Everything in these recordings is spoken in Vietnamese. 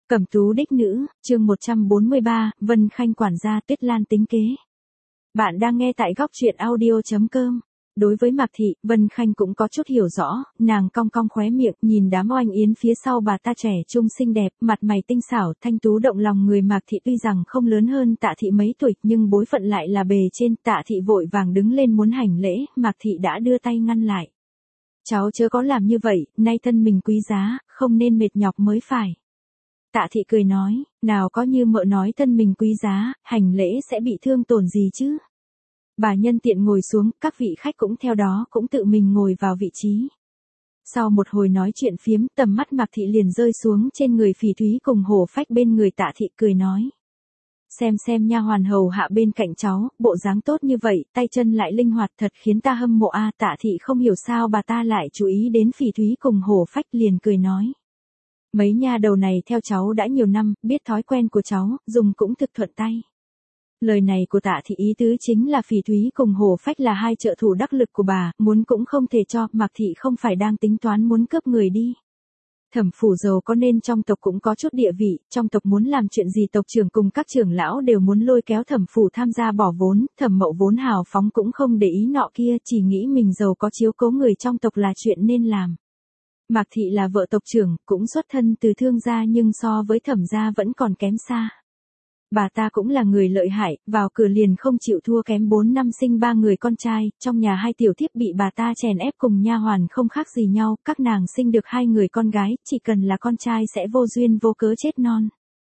Cẩm tú đích nữ, chương 143, Vân Khanh quản gia Tuyết Lan tính kế. Bạn đang nghe tại góc truyện audio.com. Đối với Mạc Thị, Vân Khanh cũng có chút hiểu rõ, nàng cong cong khóe miệng, nhìn đám oanh yến phía sau bà ta trẻ trung xinh đẹp, mặt mày tinh xảo, thanh tú động lòng người. Mạc Thị tuy rằng không lớn hơn Tạ Thị mấy tuổi, nhưng bối phận lại là bề trên. Tạ Thị vội vàng đứng lên muốn hành lễ, Mạc Thị đã đưa tay ngăn lại. Cháu chớ có làm như vậy, nay thân mình quý giá, không nên mệt nhọc mới phải. Tạ Thị cười nói, nào có như mợ nói thân mình quý giá, hành lễ sẽ bị thương tổn gì chứ. Bà nhân tiện ngồi xuống, các vị khách cũng theo đó cũng tự mình ngồi vào vị trí. Sau một hồi nói chuyện phiếm, tầm mắt Mạc Thị liền rơi xuống trên người Phỉ Thúy cùng Hổ Phách bên người. Tạ Thị cười nói. Xem nha hoàn hầu hạ bên cạnh cháu, bộ dáng tốt như vậy, tay chân lại linh hoạt thật khiến ta hâm mộ a. Tạ Thị không hiểu sao bà ta lại chú ý đến Phỉ Thúy cùng Hổ Phách, liền cười nói. Mấy nha đầu này theo cháu đã nhiều năm, biết thói quen của cháu, dùng cũng thực thuận tay. Lời này của Tạ Thị ý tứ chính là Phỉ Thúy cùng Hổ Phách là hai trợ thủ đắc lực của bà, muốn cũng không thể cho. Mạc Thị không phải đang tính toán muốn cướp người đi. Thẩm phủ giàu có nên trong tộc cũng có chút địa vị, trong tộc muốn làm chuyện gì tộc trưởng cùng các trưởng lão đều muốn lôi kéo thẩm phủ tham gia bỏ vốn. Thẩm Mậu vốn hào phóng cũng không để ý nọ kia, chỉ nghĩ mình giàu có chiếu cố người trong tộc là chuyện nên làm. Mạc Thị là vợ tộc trưởng, cũng xuất thân từ thương gia nhưng so với Thẩm gia vẫn còn kém xa. Bà ta cũng là người lợi hại, vào cửa liền không chịu thua kém. 4 năm sinh 3 người con trai, trong nhà 2 tiểu thiếp bị bà ta chèn ép cùng nha hoàn không khác gì nhau, các nàng sinh được 2 người con gái, chỉ cần là con trai sẽ vô duyên vô cớ chết non.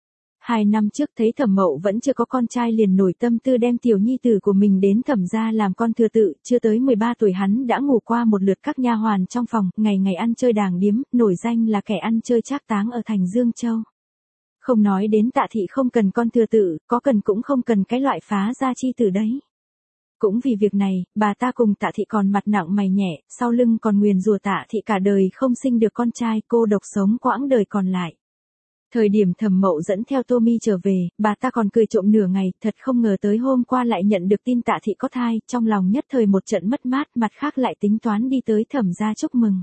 2 năm trước thấy Thẩm Mậu vẫn chưa có con trai liền nổi tâm tư đem tiểu nhi tử của mình đến Thẩm gia làm con thừa tự, chưa tới 13 tuổi hắn đã ngủ qua một lượt các nha hoàn trong phòng, ngày ngày ăn chơi đàng điếm, nổi danh là kẻ ăn chơi trác táng ở thành Dương Châu. Không nói đến Tạ Thị không cần con thừa tự, có cần cũng không cần cái loại phá gia chi tử đấy. Cũng vì việc này, bà ta cùng Tạ Thị còn mặt nặng mày nhẹ, sau lưng còn nguyền rủa Tạ Thị cả đời không sinh được con trai, cô độc sống quãng đời còn lại. Thời điểm Thẩm Mậu dẫn theo Tô Mi trở về, bà ta còn cười trộm nửa ngày, thật không ngờ tới hôm qua lại nhận được tin Tạ Thị có thai, trong lòng nhất thời một trận mất mát, mặt khác lại tính toán đi tới Thẩm gia chúc mừng.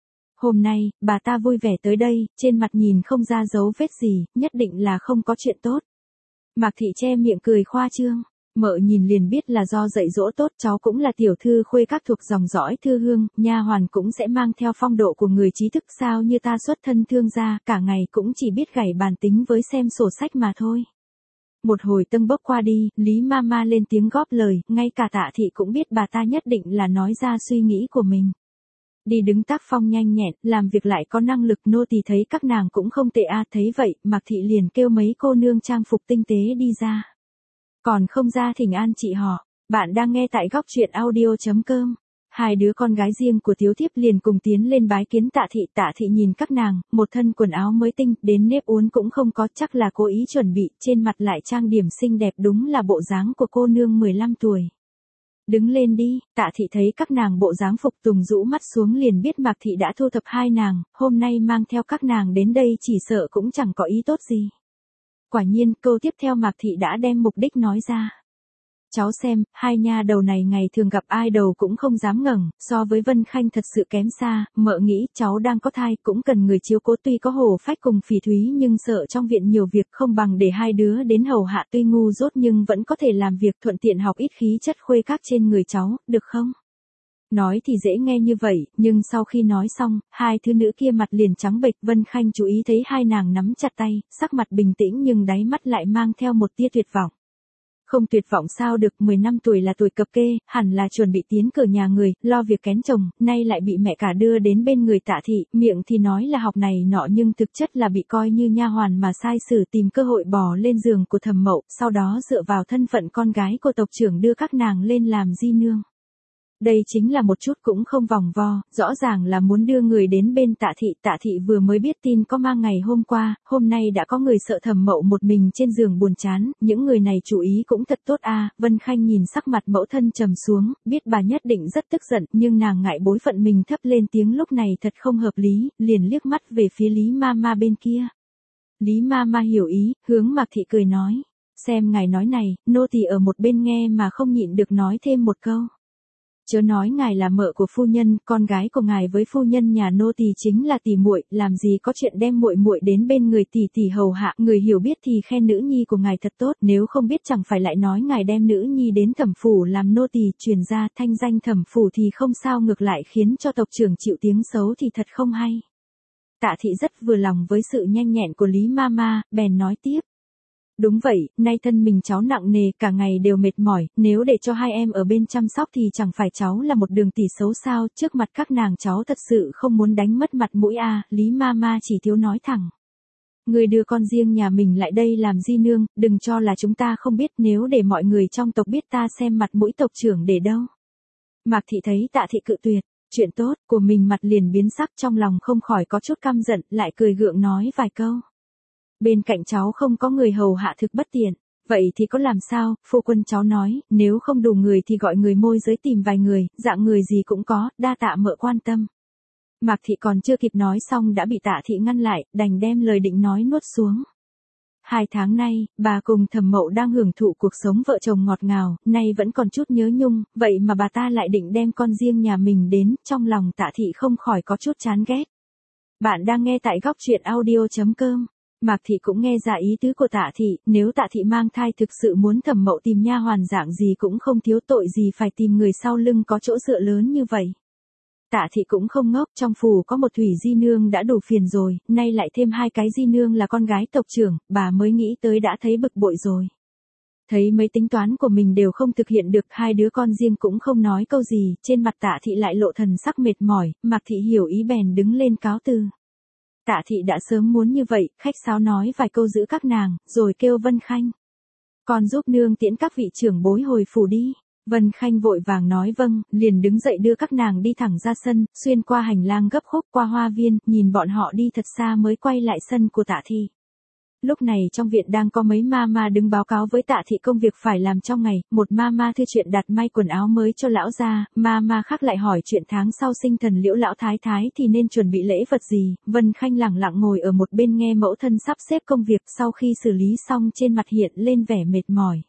Hôm nay, bà ta vui vẻ tới đây, trên mặt nhìn không ra dấu vết gì, nhất định là không có chuyện tốt. Mạc Thị che miệng cười khoa trương, mợ nhìn liền biết là do dạy dỗ tốt, cháu cũng là tiểu thư khuê các thuộc dòng dõi thư hương, nha hoàn cũng sẽ mang theo phong độ của người trí thức, sao như ta xuất thân thương gia, cả ngày cũng chỉ biết gảy bàn tính với xem sổ sách mà thôi. Một hồi tâng bốc qua đi, Lý Mama lên tiếng góp lời, ngay cả Tạ Thị cũng biết bà ta nhất định là nói ra suy nghĩ của mình. Đi đứng tác phong nhanh nhẹn, làm việc lại có năng lực, nô tỳ thấy các nàng cũng không tệ a. Thấy vậy, Mạc Thị liền kêu mấy cô nương trang phục tinh tế đi ra. Còn không ra thỉnh an chị họ. Bạn đang nghe tại góc truyện audio.com. Hai đứa con gái riêng của thiếu thiếp liền cùng tiến lên bái kiến Tạ Thị. Tạ Thị nhìn các nàng, một thân quần áo mới tinh, đến nếp uốn cũng không có, chắc là cố ý chuẩn bị, trên mặt lại trang điểm xinh đẹp, đúng là bộ dáng của cô nương 15 tuổi. Đứng lên đi. Tạ Thị thấy các nàng bộ dáng phục tùng rũ mắt xuống liền biết Mạc Thị đã thu thập hai nàng, hôm nay mang theo các nàng đến đây chỉ sợ cũng chẳng có ý tốt gì. Quả nhiên, câu tiếp theo Mạc Thị đã đem mục đích nói ra. Cháu xem, hai nha đầu này ngày thường gặp ai đầu cũng không dám ngẩng, so với Vân Khanh thật sự kém xa, mợ nghĩ cháu đang có thai cũng cần người chiếu cố, tuy có Hổ Phách cùng Phỉ Thúy nhưng sợ trong viện nhiều việc không bằng để hai đứa đến hầu hạ, tuy ngu dốt nhưng vẫn có thể làm việc, thuận tiện học ít khí chất khuê các trên người cháu, được không? Nói thì dễ nghe như vậy, nhưng sau khi nói xong, hai thứ nữ kia mặt liền trắng bệch. Vân Khanh chú ý thấy hai nàng nắm chặt tay, sắc mặt bình tĩnh nhưng đáy mắt lại mang theo một tia tuyệt vọng. Không tuyệt vọng sao được, 10 năm tuổi là tuổi cập kê, hẳn là chuẩn bị tiến cửa nhà người, lo việc kén chồng, nay lại bị mẹ cả đưa đến bên người Tạ Thị, miệng thì nói là học này nọ nhưng thực chất là bị coi như nha hoàn mà sai sử, tìm cơ hội bò lên giường của Thẩm Mậu, sau đó dựa vào thân phận con gái của tộc trưởng đưa các nàng lên làm di nương. Đây chính là một chút cũng không vòng vo, rõ ràng là muốn đưa người đến bên Tạ Thị. Tạ Thị vừa mới biết tin có mang ngày hôm qua, hôm nay đã có người sợ Thẩm Mậu một mình trên giường buồn chán, những người này chú ý cũng thật tốt a. Vân Khanh nhìn sắc mặt mẫu thân trầm xuống, biết bà nhất định rất tức giận, nhưng nàng ngại bối phận mình thấp lên tiếng lúc này thật không hợp lý, liền liếc mắt về phía Lý Mama bên kia. Lý Mama hiểu ý, hướng Mạc Thị cười nói, xem ngài nói này, nô tỳ ở một bên nghe mà không nhịn được nói thêm một câu. Chớ nói ngài là mợ của phu nhân, con gái của ngài với phu nhân nhà nô tỳ chính là tỷ muội, làm gì có chuyện đem muội muội đến bên người tỷ tỷ hầu hạ, người hiểu biết thì khen nữ nhi của ngài thật tốt, nếu không biết chẳng phải lại nói ngài đem nữ nhi đến Thẩm phủ làm nô tỳ, truyền ra thanh danh Thẩm phủ thì không sao, ngược lại khiến cho tộc trưởng chịu tiếng xấu thì thật không hay. Tạ thị rất vừa lòng với sự nhanh nhẹn của Lý Mama, bèn nói tiếp. Đúng vậy, nay thân mình cháu nặng nề, cả ngày đều mệt mỏi, nếu để cho hai em ở bên chăm sóc thì chẳng phải cháu là một đường tỷ xấu sao, trước mặt các nàng cháu thật sự không muốn đánh mất mặt mũi à, Lý Mama chỉ thiếu nói thẳng. Người đưa con riêng nhà mình lại đây làm di nương, đừng cho là chúng ta không biết, nếu để mọi người trong tộc biết ta xem mặt mũi tộc trưởng để đâu. Mạc thị thấy Tạ thị cự tuyệt, chuyện tốt của mình mặt liền biến sắc, trong lòng không khỏi có chút căm giận, lại cười gượng nói vài câu. Bên cạnh cháu không có người hầu hạ thực bất tiện, vậy thì có làm sao, phu quân cháu nói, nếu không đủ người thì gọi người môi giới tìm vài người, dạng người gì cũng có, đa tạ mợ quan tâm. Mạc thị còn chưa kịp nói xong đã bị Tạ thị ngăn lại, đành đem lời định nói nuốt xuống. 2 tháng nay, bà cùng Thẩm Mậu đang hưởng thụ cuộc sống vợ chồng ngọt ngào, nay vẫn còn chút nhớ nhung, vậy mà bà ta lại định đem con riêng nhà mình đến, trong lòng Tạ thị không khỏi có chút chán ghét. Bạn đang nghe tại góc truyện audio.com. Mạc thị cũng nghe ra ý tứ của Tạ thị, nếu Tạ thị mang thai thực sự muốn Thẩm Mậu tìm nha hoàn dạng gì cũng không thiếu, tội gì phải tìm người sau lưng có chỗ dựa lớn như vậy. Tạ thị cũng không ngốc, trong phủ có một thủy di nương đã đủ phiền rồi, nay lại thêm 2 cái di nương là con gái tộc trưởng, bà mới nghĩ tới đã thấy bực bội rồi. Thấy mấy tính toán của mình đều không thực hiện được, 2 đứa con riêng cũng không nói câu gì, trên mặt Tạ thị lại lộ thần sắc mệt mỏi, Mạc thị hiểu ý bèn đứng lên cáo từ. Tạ thị đã sớm muốn như vậy, khách sáo nói vài câu giữ các nàng, rồi kêu Vân Khanh. Con giúp nương tiễn các vị trưởng bối hồi phủ đi. Vân Khanh vội vàng nói vâng, liền đứng dậy đưa các nàng đi thẳng ra sân, xuyên qua hành lang gấp khúc qua hoa viên, nhìn bọn họ đi thật xa mới quay lại sân của Tạ thị. Lúc này trong viện đang có mấy mama đứng báo cáo với Tạ thị công việc phải làm trong ngày, một mama thư chuyện đặt may quần áo mới cho lão gia, mama khác lại hỏi chuyện tháng sau sinh thần Liễu lão thái thái thì nên chuẩn bị lễ vật gì. Vân Khanh lẳng lặng ngồi ở một bên nghe mẫu thân sắp xếp công việc, sau khi xử lý xong trên mặt hiện lên vẻ mệt mỏi.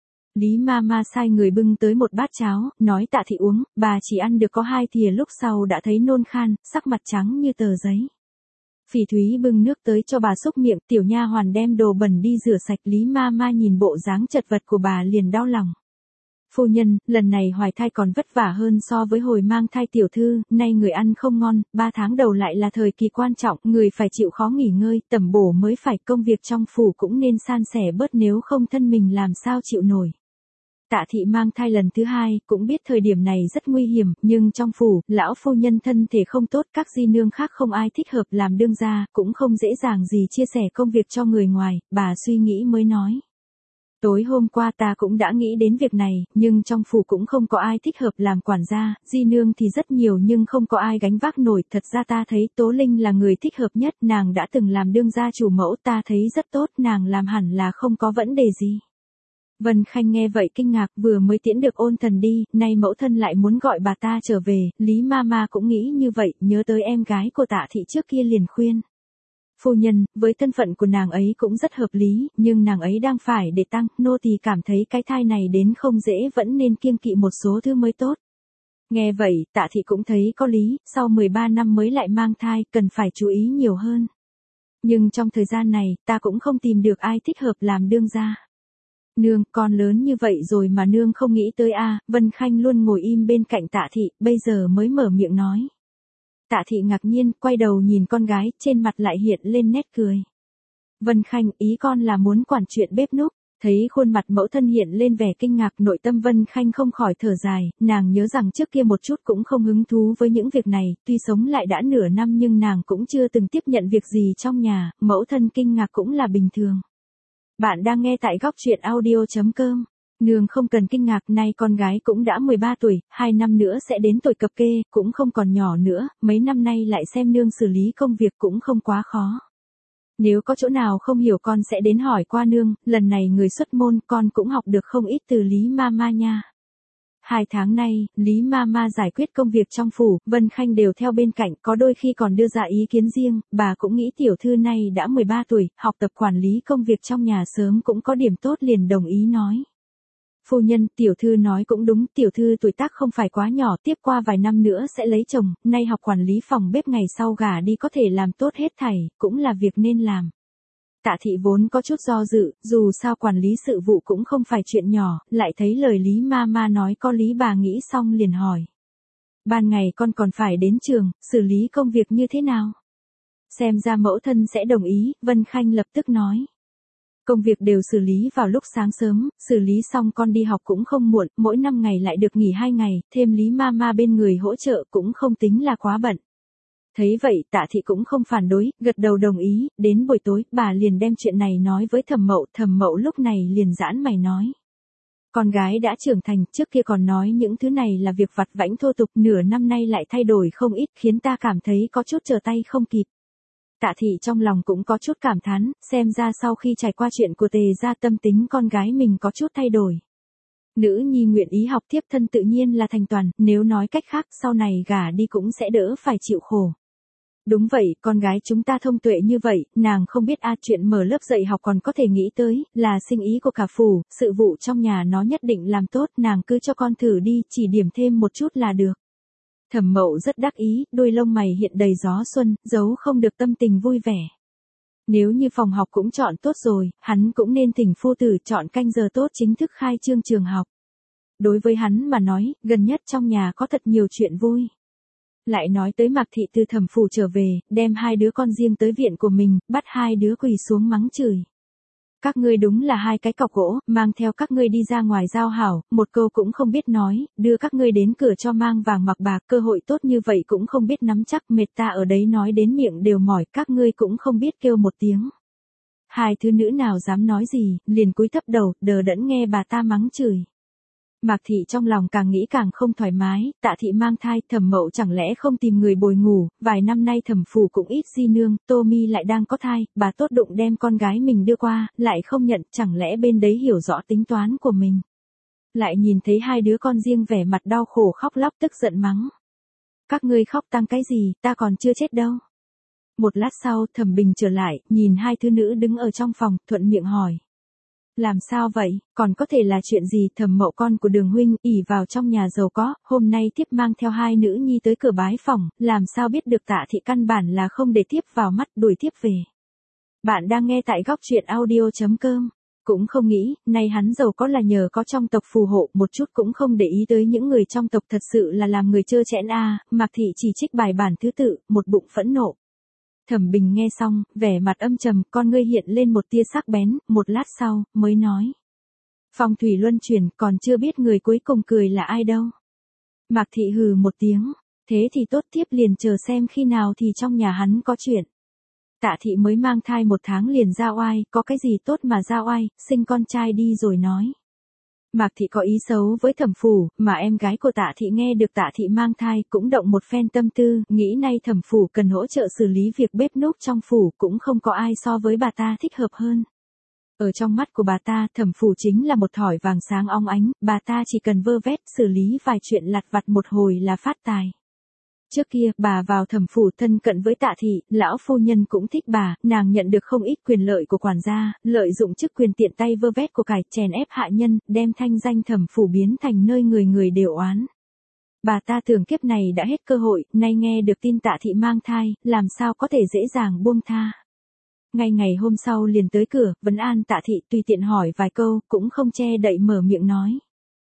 Lý Mama sai người bưng tới một bát cháo, nói Tạ thị uống, bà chỉ ăn được có 2 thìa lúc sau đã thấy nôn khan, sắc mặt trắng như tờ giấy. Phỉ Thúy bưng nước tới cho bà xúc miệng, tiểu nha hoàn đem đồ bẩn đi rửa sạch. Lý Mama nhìn bộ dáng chật vật của bà liền đau lòng. Phu nhân, lần này hoài thai còn vất vả hơn so với hồi mang thai tiểu thư, nay người ăn không ngon, 3 tháng đầu lại là thời kỳ quan trọng, người phải chịu khó nghỉ ngơi, tẩm bổ mới phải, công việc trong phủ cũng nên san sẻ bớt nếu không thân mình làm sao chịu nổi. Tạ thị mang thai lần thứ 2, cũng biết thời điểm này rất nguy hiểm, nhưng trong phủ, lão phu nhân thân thể không tốt, các di nương khác không ai thích hợp làm đương gia, cũng không dễ dàng gì chia sẻ công việc cho người ngoài, bà suy nghĩ mới nói. Tối hôm qua ta cũng đã nghĩ đến việc này, nhưng trong phủ cũng không có ai thích hợp làm quản gia, di nương thì rất nhiều nhưng không có ai gánh vác nổi, thật ra ta thấy Tố Linh là người thích hợp nhất, nàng đã từng làm đương gia chủ mẫu, ta thấy rất tốt, nàng làm hẳn là không có vấn đề gì. Vân Khanh nghe vậy kinh ngạc, vừa mới tiễn được Ôn Thần đi, nay mẫu thân lại muốn gọi bà ta trở về, Lý Mama cũng nghĩ như vậy, nhớ tới em gái của Tạ thị trước kia liền khuyên. Phu nhân, với thân phận của nàng ấy cũng rất hợp lý, nhưng nàng ấy đang phải để tăng, nô tỳ cảm thấy cái thai này đến không dễ, vẫn nên kiêng kỵ một số thứ mới tốt. Nghe vậy, Tạ thị cũng thấy có lý, sau 13 năm mới lại mang thai, cần phải chú ý nhiều hơn. Nhưng trong thời gian này, ta cũng không tìm được ai thích hợp làm đương gia. Nương, con lớn như vậy rồi mà nương không nghĩ tới a. Vân Khanh luôn ngồi im bên cạnh Tạ thị, bây giờ mới mở miệng nói. Tạ thị ngạc nhiên, quay đầu nhìn con gái, trên mặt lại hiện lên nét cười. Vân Khanh, ý con là muốn quản chuyện bếp núc. Thấy khuôn mặt mẫu thân hiện lên vẻ kinh ngạc, nội tâm Vân Khanh không khỏi thở dài, nàng nhớ rằng trước kia một chút cũng không hứng thú với những việc này, tuy sống lại đã nửa năm nhưng nàng cũng chưa từng tiếp nhận việc gì trong nhà, mẫu thân kinh ngạc cũng là bình thường. Bạn đang nghe tại góc truyện audio.com. Nương không cần kinh ngạc, nay con gái cũng đã 13 tuổi, 2 năm nữa sẽ đến tuổi cập kê, cũng không còn nhỏ nữa, mấy năm nay lại xem nương xử lý công việc cũng không quá khó. Nếu có chỗ nào không hiểu con sẽ đến hỏi qua nương, lần này người xuất môn con cũng học được không ít từ Lý Mama nha. 2 tháng nay, Lý Mama giải quyết công việc trong phủ, Vân Khanh đều theo bên cạnh, có đôi khi còn đưa ra ý kiến riêng, bà cũng nghĩ tiểu thư này đã 13 tuổi, học tập quản lý công việc trong nhà sớm cũng có điểm tốt liền đồng ý nói. Phu nhân, tiểu thư nói cũng đúng, tiểu thư tuổi tác không phải quá nhỏ, tiếp qua vài năm nữa sẽ lấy chồng, nay học quản lý phòng bếp ngày sau gả đi có thể làm tốt hết thảy, cũng là việc nên làm. Tạ thị vốn có chút do dự, dù sao quản lý sự vụ cũng không phải chuyện nhỏ, lại thấy lời Lý Mama nói có lý, bà nghĩ xong liền hỏi. Ban ngày con còn phải đến trường, xử lý công việc như thế nào? Xem ra mẫu thân sẽ đồng ý, Vân Khanh lập tức nói. Công việc đều xử lý vào lúc sáng sớm, xử lý xong con đi học cũng không muộn, mỗi 5 ngày lại được nghỉ 2 ngày, thêm Lý Mama bên người hỗ trợ cũng không tính là quá bận. Thấy vậy Tạ thị cũng không phản đối, gật đầu đồng ý, đến buổi tối, bà liền đem chuyện này nói với Thẩm Mậu lúc này liền giãn mày nói. Con gái đã trưởng thành, trước kia còn nói những thứ này là việc vặt vãnh thô tục, nửa năm nay lại thay đổi không ít, khiến ta cảm thấy có chút trở tay không kịp. Tạ thị trong lòng cũng có chút cảm thán, xem ra sau khi trải qua chuyện của Tề gia tâm tính con gái mình có chút thay đổi. Nữ nhi nguyện ý học tiếp thân tự nhiên là thành toàn, nếu nói cách khác sau này gả đi cũng sẽ đỡ phải chịu khổ. Đúng vậy, con gái chúng ta thông tuệ như vậy, nàng không biết chuyện mở lớp dạy học còn có thể nghĩ tới, là sinh ý của cả phủ, sự vụ trong nhà nó nhất định làm tốt, nàng cứ cho con thử đi, chỉ điểm thêm một chút là được. Thẩm Mậu rất đắc ý, đôi lông mày hiện đầy gió xuân, giấu không được tâm tình vui vẻ. Nếu như phòng học cũng chọn tốt rồi, hắn cũng nên thỉnh phu tử chọn canh giờ tốt chính thức khai trương trường học. Đối với hắn mà nói, gần nhất trong nhà có thật nhiều chuyện vui. Lại nói tới Mạc Thị từ Thẩm phủ trở về, đem 2 đứa con riêng tới viện của mình, bắt 2 đứa quỳ xuống mắng chửi. Các ngươi đúng là 2 cái cọc gỗ, mang theo các ngươi đi ra ngoài giao hảo, một câu cũng không biết nói, đưa các ngươi đến cửa cho mang vàng mặc bạc, cơ hội tốt như vậy cũng không biết nắm chắc, mệt ta ở đấy nói đến miệng đều mỏi, các ngươi cũng không biết kêu một tiếng. 2 thứ nữ nào dám nói gì, liền cúi thấp đầu, đờ đẫn nghe bà ta mắng chửi. Mạc Thị trong lòng càng nghĩ càng không thoải mái, Tạ Thị mang thai, Thẩm Mậu chẳng lẽ không tìm người bồi ngủ, vài năm nay Thẩm phủ cũng ít di nương, Tô Mi lại đang có thai, bà tốt đụng đem con gái mình đưa qua, lại không nhận, chẳng lẽ bên đấy hiểu rõ tính toán của mình. Lại nhìn thấy 2 đứa con riêng vẻ mặt đau khổ khóc lóc tức giận mắng. Các ngươi khóc tăng cái gì, ta còn chưa chết đâu. Một lát sau, Thẩm Bình trở lại, nhìn 2 thứ nữ đứng ở trong phòng, thuận miệng hỏi. Làm sao vậy, còn có thể là chuyện gì? Thẩm Mậu con của Đường huynh, ỷ vào trong nhà giàu có, hôm nay tiếp mang theo 2 nữ nhi tới cửa bái phỏng, làm sao biết được Tạ Thị căn bản là không để tiếp vào mắt, đuổi tiếp về. Bạn đang nghe tại góc truyện audio.com. Cũng không nghĩ, nay hắn giàu có là nhờ có trong tộc phù hộ, một chút cũng không để ý tới những người trong tộc, thật sự là làm người trơ trẽn a. Mạc Thị chỉ trích bài bản thứ tự, một bụng phẫn nộ. Thẩm Bình nghe xong, vẻ mặt âm trầm, con ngươi hiện lên một tia sắc bén, một lát sau, mới nói. Phong thủy luân chuyển, còn chưa biết người cuối cùng cười là ai đâu. Mạc Thị hừ một tiếng, thế thì tốt, tiếp liền chờ xem khi nào thì trong nhà hắn có chuyện. Tạ Thị mới mang thai 1 tháng liền ra oai, có cái gì tốt mà ra oai, sinh con trai đi rồi nói. Mạc Thị có ý xấu với Thẩm phủ, mà em gái của Tạ Thị nghe được Tạ Thị mang thai cũng động một phen tâm tư, nghĩ nay Thẩm phủ cần hỗ trợ xử lý việc bếp núc trong phủ, cũng không có ai so với bà ta thích hợp hơn. Ở trong mắt của bà ta, Thẩm phủ chính là một thỏi vàng sáng óng ánh, bà ta chỉ cần vơ vét xử lý vài chuyện lặt vặt một hồi là phát tài. Trước kia, bà vào Thẩm phủ thân cận với Tạ Thị, lão phu nhân cũng thích bà, nàng nhận được không ít quyền lợi của quản gia, lợi dụng chức quyền tiện tay vơ vét của cải, chèn ép hạ nhân, đem thanh danh Thẩm phủ biến thành nơi người người đều oán. Bà ta tưởng kiếp này đã hết cơ hội, nay nghe được tin Tạ Thị mang thai, làm sao có thể dễ dàng buông tha. Ngay ngày hôm sau liền tới cửa, vấn an Tạ Thị, tùy tiện hỏi vài câu, cũng không che đậy mở miệng nói.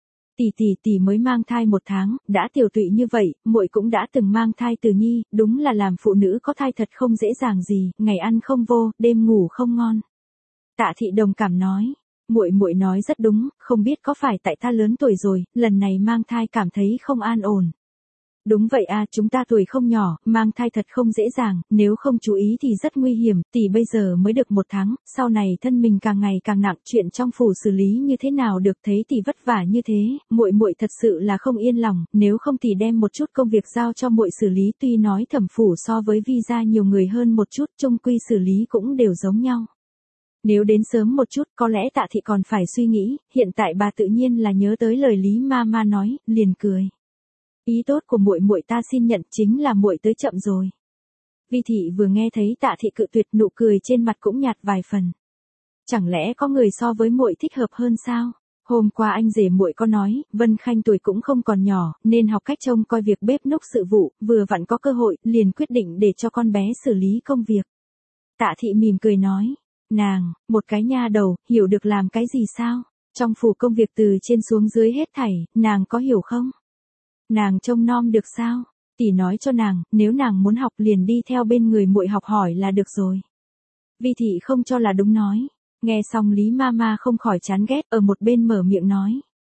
Tỷ mới mang thai 1 tháng, đã tiểu tụy như vậy, muội cũng đã từng mang thai từ nhi, đúng là làm phụ nữ có thai thật không dễ dàng gì, ngày ăn không vô, đêm ngủ không ngon. Tạ Thị đồng cảm nói, muội nói rất đúng, không biết có phải tại ta lớn tuổi rồi, lần này mang thai cảm thấy không an ổn. Đúng vậy chúng ta tuổi không nhỏ, mang thai thật không dễ dàng, nếu không chú ý thì rất nguy hiểm, tỷ bây giờ mới được 1 tháng, sau này thân mình càng ngày càng nặng, chuyện trong phủ xử lý như thế nào được, thấy tỷ vất vả như thế, muội thật sự là không yên lòng, nếu không tỷ đem một chút công việc giao cho muội xử lý, tuy nói Thẩm phủ so với Vi gia nhiều người hơn một chút, chung quy xử lý cũng đều giống nhau. Nếu đến sớm một chút, có lẽ Tạ Thị còn phải suy nghĩ, hiện tại bà tự nhiên là nhớ tới lời Lý Mama nói, liền cười. Ý tốt của muội ta xin nhận, chính là muội tới chậm rồi. Vi Thị vừa nghe thấy Tạ Thị cự tuyệt, nụ cười trên mặt cũng nhạt vài phần. Chẳng lẽ có người so với muội thích hợp hơn sao? Hôm qua anh rể muội có nói, Vân Khanh tuổi cũng không còn nhỏ, nên học cách trông coi việc bếp núc sự vụ, vừa vặn có cơ hội, liền quyết định để cho con bé xử lý công việc. Tạ Thị mỉm cười nói, nàng, một cái nha đầu, hiểu được làm cái gì sao? Trong phủ công việc từ trên xuống dưới hết thảy, nàng có hiểu không? Nàng trông nom được sao? Tỷ nói cho nàng, nếu nàng muốn học liền đi theo bên người muội học hỏi là được rồi. Vi Thị không cho là đúng nói. Nghe xong Lý Mama không khỏi chán ghét, ở một bên mở miệng nói.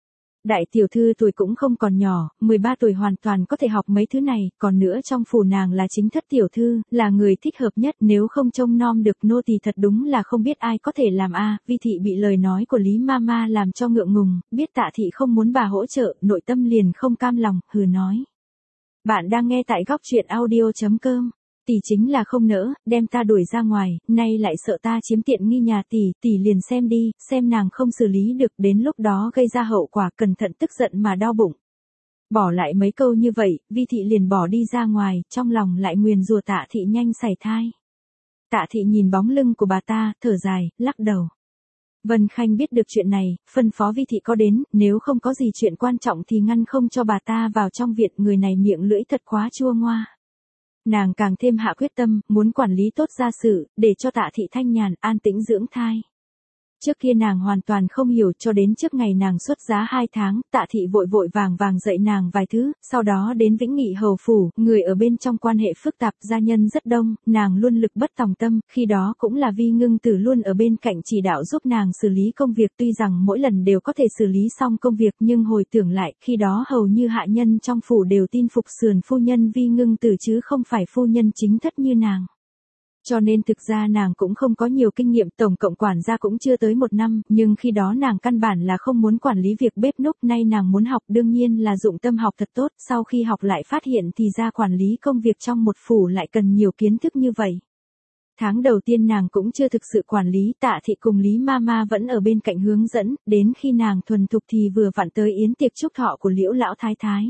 Đại tiểu thư tuổi cũng không còn nhỏ, 13 tuổi hoàn toàn có thể học mấy thứ này, còn nữa trong phủ nàng là chính thất tiểu thư, là người thích hợp nhất, nếu không trông nom được nô tỳ thật đúng là không biết ai có thể làm a. Vi Thị bị lời nói của Lý Mama làm cho ngượng ngùng, biết Tạ Thị không muốn bà hỗ trợ, nội tâm liền không cam lòng, hừ nói. Bạn đang nghe tại góc truyện audio.com. Tỷ chính là không nỡ, đem ta đuổi ra ngoài, nay lại sợ ta chiếm tiện nghi nhà tỷ liền xem đi, xem nàng không xử lý được, đến lúc đó gây ra hậu quả, cẩn thận tức giận mà đau bụng. Bỏ lại mấy câu như vậy, Vi Thị liền bỏ đi ra ngoài, trong lòng lại nguyền rủa Tạ Thị nhanh sảy thai. Tạ Thị nhìn bóng lưng của bà ta, thở dài, lắc đầu. Vân Khanh biết được chuyện này, phân phó Vi Thị có đến, nếu không có gì chuyện quan trọng thì ngăn không cho bà ta vào trong viện, người này miệng lưỡi thật quá chua ngoa. Nàng càng thêm hạ quyết tâm, muốn quản lý tốt gia sự, để cho Tạ Thị thanh nhàn, an tĩnh dưỡng thai. Trước kia nàng hoàn toàn không hiểu, cho đến trước ngày nàng xuất giá 2 tháng, Tạ Thị vội vội vàng vàng dạy nàng vài thứ, sau đó đến Vĩnh Nghị hầu phủ, người ở bên trong quan hệ phức tạp, gia nhân rất đông, nàng luôn lực bất tòng tâm, khi đó cũng là Vi Ngưng Tử luôn ở bên cạnh chỉ đạo giúp nàng xử lý công việc, tuy rằng mỗi lần đều có thể xử lý xong công việc, nhưng hồi tưởng lại, khi đó hầu như hạ nhân trong phủ đều tin phục sườn phu nhân Vi Ngưng Tử chứ không phải phu nhân chính thất như nàng. Cho nên thực ra nàng cũng không có nhiều kinh nghiệm, tổng cộng quản gia cũng chưa tới 1 năm, nhưng khi đó nàng căn bản là không muốn quản lý việc bếp núc, nay nàng muốn học đương nhiên là dụng tâm học thật tốt, sau khi học lại phát hiện thì ra quản lý công việc trong một phủ lại cần nhiều kiến thức như vậy. Tháng đầu tiên nàng cũng chưa thực sự quản lý, Tạ Thị cùng Lý Mama vẫn ở bên cạnh hướng dẫn, đến khi nàng thuần thục thì vừa vặn tới yến tiệc chúc thọ của Liễu lão thái thái.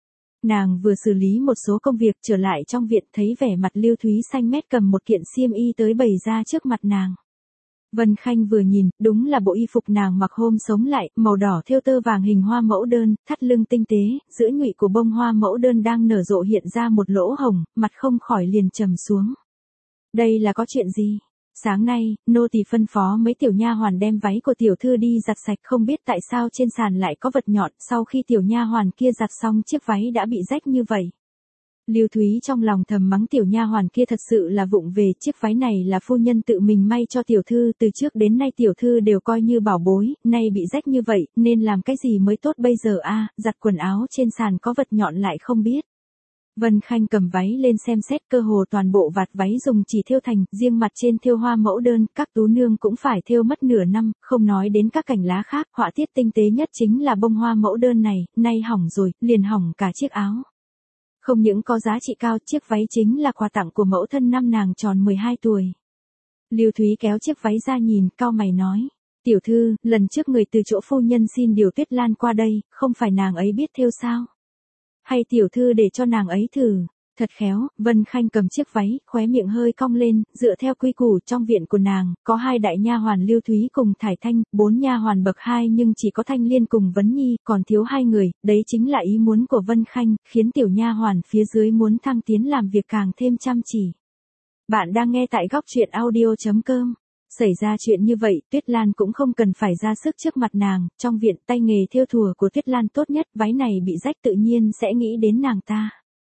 Nàng vừa xử lý một số công việc trở lại trong viện, thấy vẻ mặt Lưu Thúy xanh mét cầm một kiện xiêm y tới bày ra trước mặt nàng. Vân Khanh vừa nhìn, đúng là bộ y phục nàng mặc hôm sống lại, màu đỏ thêu tơ vàng hình hoa mẫu đơn, thắt lưng tinh tế, giữa nhụy của bông hoa mẫu đơn đang nở rộ hiện ra một lỗ hồng, mặt không khỏi liền trầm xuống. Đây là có chuyện gì? Sáng nay, nô tỳ phân phó mấy tiểu nha hoàn đem váy của tiểu thư đi giặt sạch, không biết tại sao trên sàn lại có vật nhọn, sau khi tiểu nha hoàn kia giặt xong chiếc váy đã bị rách như vậy. Lưu Thúy trong lòng thầm mắng tiểu nha hoàn kia thật sự là vụng về, chiếc váy này là phu nhân tự mình may cho tiểu thư, từ trước đến nay tiểu thư đều coi như bảo bối, nay bị rách như vậy, nên làm cái gì mới tốt bây giờ a? Giặt quần áo trên sàn có vật nhọn lại không biết. Vân Khanh cầm váy lên xem xét, cơ hồ toàn bộ vạt váy dùng chỉ thêu thành, riêng mặt trên thêu hoa mẫu đơn, các tú nương cũng phải thêu mất nửa năm, không nói đến các cành lá khác, họa tiết tinh tế nhất chính là bông hoa mẫu đơn này, nay hỏng rồi, liền hỏng cả chiếc áo. Không những có giá trị cao, chiếc váy chính là quà tặng của mẫu thân năm nàng tròn 12 tuổi. Lưu Thúy kéo chiếc váy ra nhìn, cau mày nói, tiểu thư, lần trước người từ chỗ phu nhân xin điều Tuyết Lan qua đây, không phải nàng ấy biết thêu sao? Hay tiểu thư để cho nàng ấy thử? Thật khéo, Vân Khanh cầm chiếc váy, khóe miệng hơi cong lên, dựa theo quy củ trong viện của nàng, có 2 đại nha hoàn Lưu Thúy cùng Thải Thanh, 4 nha hoàn bậc 2 nhưng chỉ có Thanh Liên cùng Vấn Nhi, còn thiếu 2 người, đấy chính là ý muốn của Vân Khanh, khiến tiểu nha hoàn phía dưới muốn thăng tiến làm việc càng thêm chăm chỉ. Bạn đang nghe tại góc truyện audio.com. Xảy ra chuyện như vậy, Tuyết Lan cũng không cần phải ra sức trước mặt nàng, trong viện tay nghề thêu thùa của Tuyết Lan tốt nhất, váy này bị rách tự nhiên sẽ nghĩ đến nàng ta.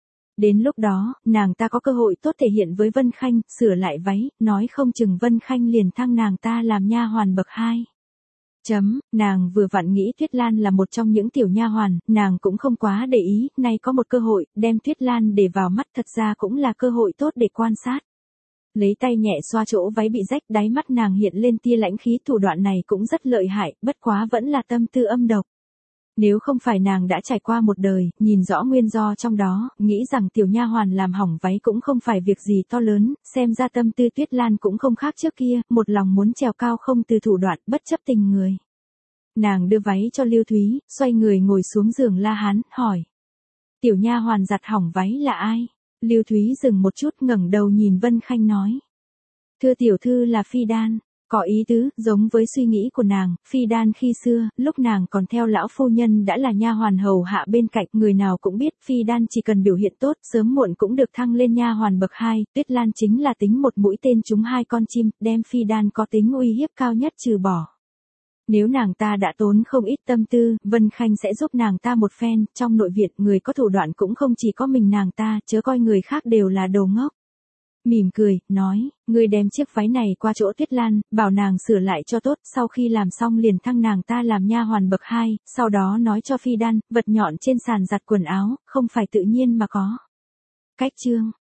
Đến lúc đó, nàng ta có cơ hội tốt thể hiện với Vân Khanh, sửa lại váy, nói không chừng Vân Khanh liền thăng nàng ta làm nha hoàn bậc 2. Nàng vừa vặn nghĩ Tuyết Lan là một trong những tiểu nha hoàn, nàng cũng không quá để ý, nay có một cơ hội, đem Tuyết Lan để vào mắt, thật ra cũng là cơ hội tốt để quan sát. Lấy tay nhẹ xoa chỗ váy bị rách, đáy mắt nàng hiện lên tia lãnh khí, thủ đoạn này cũng rất lợi hại, bất quá vẫn là tâm tư âm độc. Nếu không phải nàng đã trải qua một đời, nhìn rõ nguyên do trong đó, nghĩ rằng tiểu nha hoàn làm hỏng váy cũng không phải việc gì to lớn, xem ra tâm tư Tuyết Lan cũng không khác trước kia, một lòng muốn trèo cao không từ thủ đoạn, bất chấp tình người. Nàng đưa váy cho Lưu Thúy, xoay người ngồi xuống giường la hán, hỏi. Tiểu nha hoàn giặt hỏng váy là ai? Lưu Thúy dừng một chút, ngẩng đầu nhìn Vân Khanh nói. Thưa tiểu thư là Phi Đan. Có ý tứ, giống với suy nghĩ của nàng, Phi Đan khi xưa, lúc nàng còn theo lão phu nhân đã là nha hoàn hầu hạ bên cạnh, người nào cũng biết Phi Đan chỉ cần biểu hiện tốt, sớm muộn cũng được thăng lên nha hoàn bậc 2, Tuyết Lan chính là tính một mũi tên trúng 2 con chim, đem Phi Đan có tính uy hiếp cao nhất trừ bỏ. Nếu nàng ta đã tốn không ít tâm tư, Vân Khanh sẽ giúp nàng ta một phen, trong nội viện người có thủ đoạn cũng không chỉ có mình nàng ta, chớ coi người khác đều là đồ ngốc. Mỉm cười, nói, ngươi đem chiếc váy này qua chỗ Tuyết Lan, bảo nàng sửa lại cho tốt, sau khi làm xong liền thăng nàng ta làm nha hoàn bậc 2, sau đó nói cho Phi Đan, vật nhọn trên sàn giặt quần áo, không phải tự nhiên mà có. Cách chương